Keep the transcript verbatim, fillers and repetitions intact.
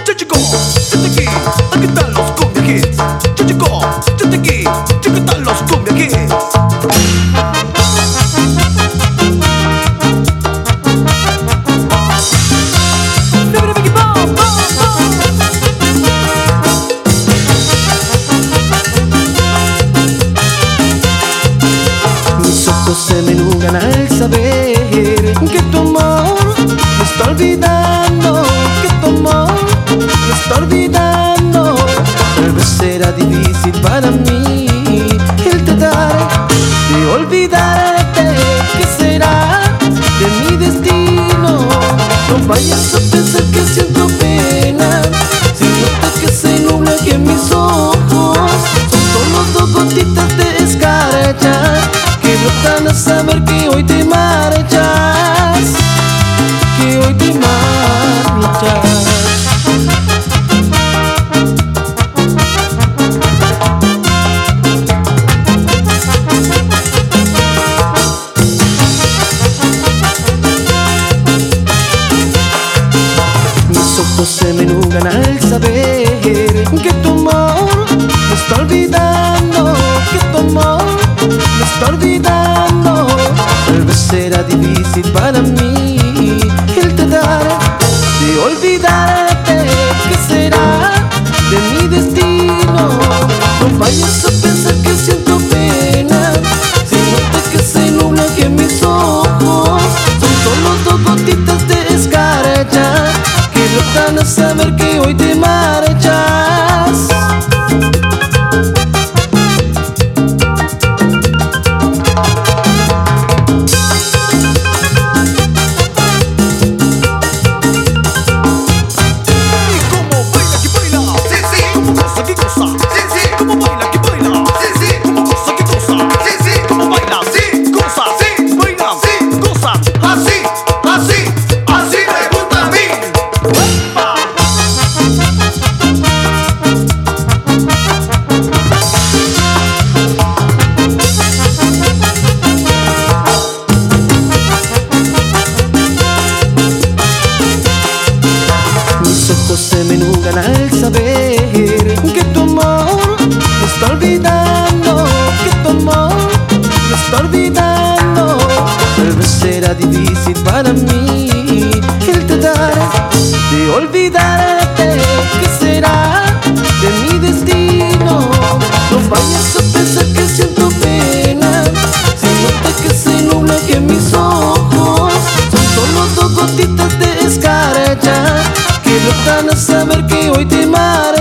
chico, chate aquí, aquí están los cumbia hits. Yo chico, chate aquí, aquí están los cumbia hits. Mis ojos se me nublan al saber que tu amor me está olvidando, que tu amor me está olvidando. Tal vez será difícil para mí el tratar de olvidarte. ¿Qué será de mi destino? No vayas a pensar que siento pena, si notas que se nubla que mis ojos son solo dos gotitas de escarcha que brotan a saber que hoy te marchas, que hoy te marchas. Mis ojos se me nublan al saber que tu amor me está olvidando, que tu amor me está olvidando. Tal vez será difícil para mí el tratar de olvidarte. ¿Qué será de mi destino? No vayas a pensar que siento pena, si notas que se nubla que mis ojos son solo dos gotitas de escarcha que brotan a saber que hoy te marchas. Mis ojos se me nublan al saber que tu amor me está olvidando, que tu amor me está olvidando. Tal vez será difícil para mí el tratar de olvidarte. ¿Qué será de mi destino? No vayas a pensar que siento pena, si notas que se nubla que mis ojos son solo dos gotitas de escarcha que brotan a saber que hoy te marchas.